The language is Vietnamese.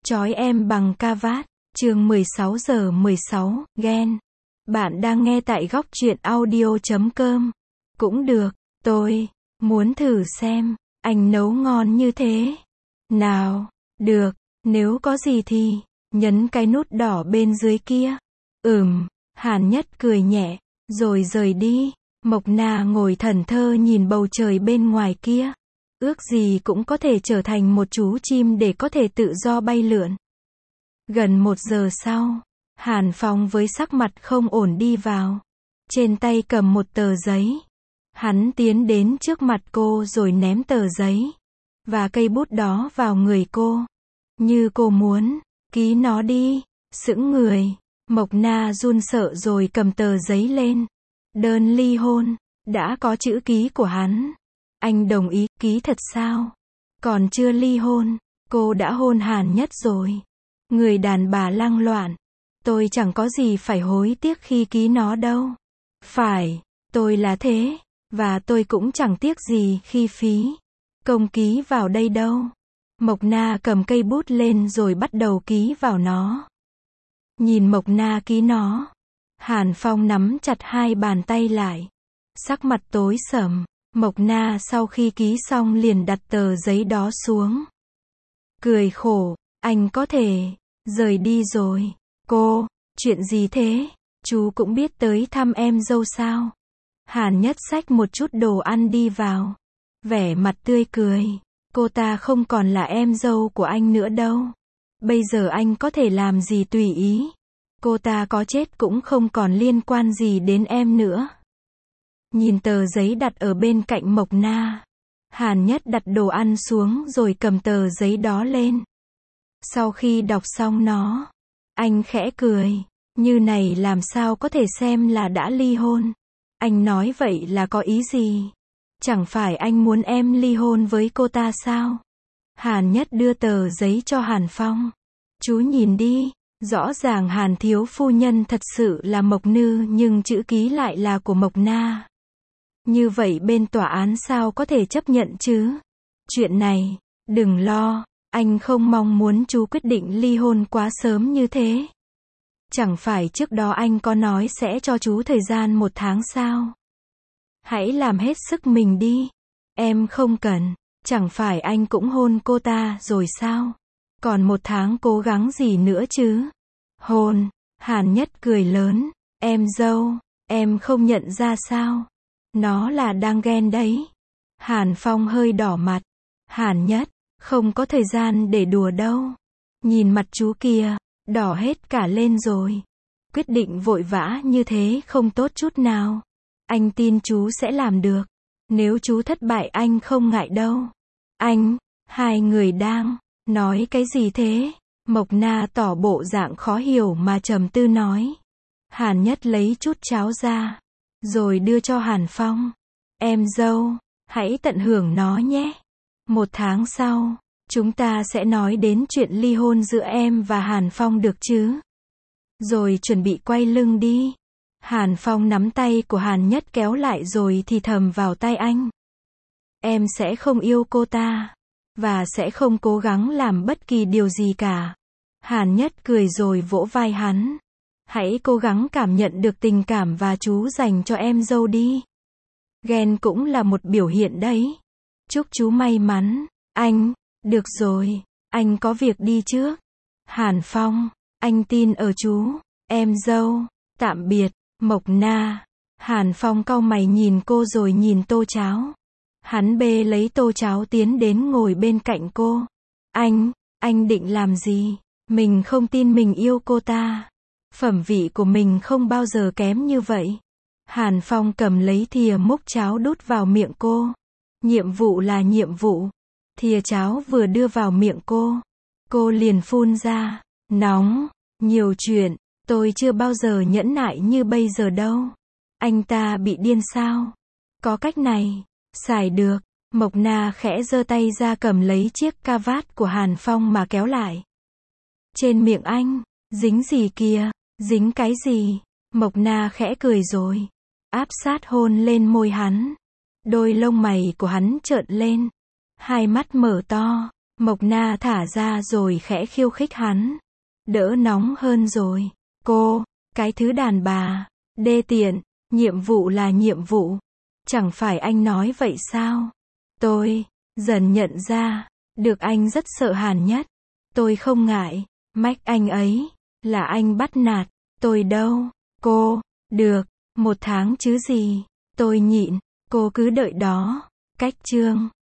Trói em bằng cravat, chương 16:16, ghen. Bạn đang nghe tại góc truyện audio.com. Cũng được, tôi muốn thử xem anh nấu ngon như thế nào. Được, nếu có gì thì nhấn cái nút đỏ bên dưới kia. Hàn Nhất cười nhẹ, rồi rời đi. Mộc Na ngồi thẫn thờ nhìn bầu trời bên ngoài kia. Ước gì cũng có thể trở thành một chú chim để có thể tự do bay lượn. Gần 1 giờ sau, Hàn Phong với sắc mặt không ổn đi vào. Trên tay cầm một tờ giấy. Hắn tiến đến trước mặt cô rồi ném tờ giấy và cây bút đó vào người cô. Như cô muốn, ký nó đi. Sững người, Mộc Na run sợ rồi cầm tờ giấy lên. Đơn ly hôn, đã có chữ ký của hắn. Anh đồng ý ký thật sao? Còn chưa ly hôn, cô đã hôn Hàn Nhất rồi. Người đàn bà lăng loạn. Tôi chẳng có gì phải hối tiếc khi ký nó đâu. Phải, tôi là thế. Và tôi cũng chẳng tiếc gì khi phí công ký vào đây đâu. Mộc Na cầm cây bút lên rồi bắt đầu ký vào nó. Nhìn Mộc Na ký nó, Hàn Phong nắm chặt hai bàn tay lại. Sắc mặt tối sầm. Mộc Na sau khi ký xong liền đặt tờ giấy đó xuống. Cười khổ, anh có thể rời đi rồi. Cô, chuyện gì thế? Chú cũng biết tới thăm em dâu sao? Hàn Nhất xách một chút đồ ăn đi vào. Vẻ mặt tươi cười. Cô ta không còn là em dâu của anh nữa đâu. Bây giờ anh có thể làm gì tùy ý. Cô ta có chết cũng không còn liên quan gì đến em nữa. Nhìn tờ giấy đặt ở bên cạnh Mộc Na, Hàn Nhất đặt đồ ăn xuống rồi cầm tờ giấy đó lên. Sau khi đọc xong nó, anh khẽ cười. Như này làm sao có thể xem là đã ly hôn? Anh nói vậy là có ý gì? Chẳng phải anh muốn em ly hôn với cô ta sao? Hàn Nhất đưa tờ giấy cho Hàn Phong. Chú nhìn đi, rõ ràng Hàn thiếu phu nhân thật sự là Mộc Nư nhưng chữ ký lại là của Mộc Na. Như vậy bên tòa án sao có thể chấp nhận chứ? Chuyện này, đừng lo, anh không mong muốn chú quyết định ly hôn quá sớm như thế. Chẳng phải trước đó anh có nói sẽ cho chú thời gian 1 tháng sao? Hãy làm hết sức mình đi. Em không cần, chẳng phải anh cũng hôn cô ta rồi sao? Còn 1 tháng cố gắng gì nữa chứ? Hôn, Hàn Nhất cười lớn. Em dâu, em không nhận ra sao? Nó là đang ghen đấy. Hàn Phong hơi đỏ mặt. Hàn Nhất, không có thời gian để đùa đâu. Nhìn mặt chú kia, đỏ hết cả lên rồi. Quyết định vội vã như thế không tốt chút nào. Anh tin chú sẽ làm được. Nếu chú thất bại anh không ngại đâu. Anh, hai người đang nói cái gì thế? Mộc Na tỏ bộ dạng khó hiểu mà trầm tư nói. Hàn Nhất lấy chút cháo ra, rồi đưa cho Hàn Phong. Em dâu, hãy tận hưởng nó nhé. 1 tháng sau, chúng ta sẽ nói đến chuyện ly hôn giữa em và Hàn Phong được chứ? Rồi chuẩn bị quay lưng đi. Hàn Phong nắm tay của Hàn Nhất kéo lại rồi thì thầm vào tai anh. Em sẽ không yêu cô ta. Và sẽ không cố gắng làm bất kỳ điều gì cả. Hàn Nhất cười rồi vỗ vai hắn. Hãy cố gắng cảm nhận được tình cảm và chú dành cho em dâu đi. Ghen cũng là một biểu hiện đấy. Chúc chú may mắn. Anh, được rồi, anh có việc đi trước. Hàn Phong, anh tin ở chú. Em dâu, tạm biệt. Mộc Na. Hàn Phong cau mày nhìn cô rồi nhìn tô cháo. Hắn bê lấy tô cháo tiến đến ngồi bên cạnh cô. Anh định làm gì? Mình không tin mình yêu cô ta. Phẩm vị của mình không bao giờ kém như vậy. Hàn Phong cầm lấy thìa múc cháo đút vào miệng cô. Nhiệm vụ là nhiệm vụ. Thìa cháo vừa đưa vào miệng cô liền phun ra. Nóng, nhiều chuyện, tôi chưa bao giờ nhẫn nại như bây giờ đâu. Anh ta bị điên sao? Có cách này, xài được. Mộc Na khẽ giơ tay ra cầm lấy chiếc cravat của Hàn Phong mà kéo lại. Trên miệng anh, dính gì kìa? Dính cái gì? Mộc Na khẽ cười rồi áp sát hôn lên môi hắn. Đôi lông mày của hắn trợn lên. Hai mắt mở to. Mộc Na thả ra rồi khẽ khiêu khích hắn. Đỡ nóng hơn rồi. Cô, cái thứ đàn bà, đê tiện, nhiệm vụ là nhiệm vụ. Chẳng phải anh nói vậy sao? Tôi, dần nhận ra, được anh rất sợ Hàn Nhất. Tôi không ngại, mách anh ấy, là anh bắt nạt, tôi đâu. Cô, được, 1 tháng chứ gì. Tôi nhịn, cô cứ đợi đó. Cách chương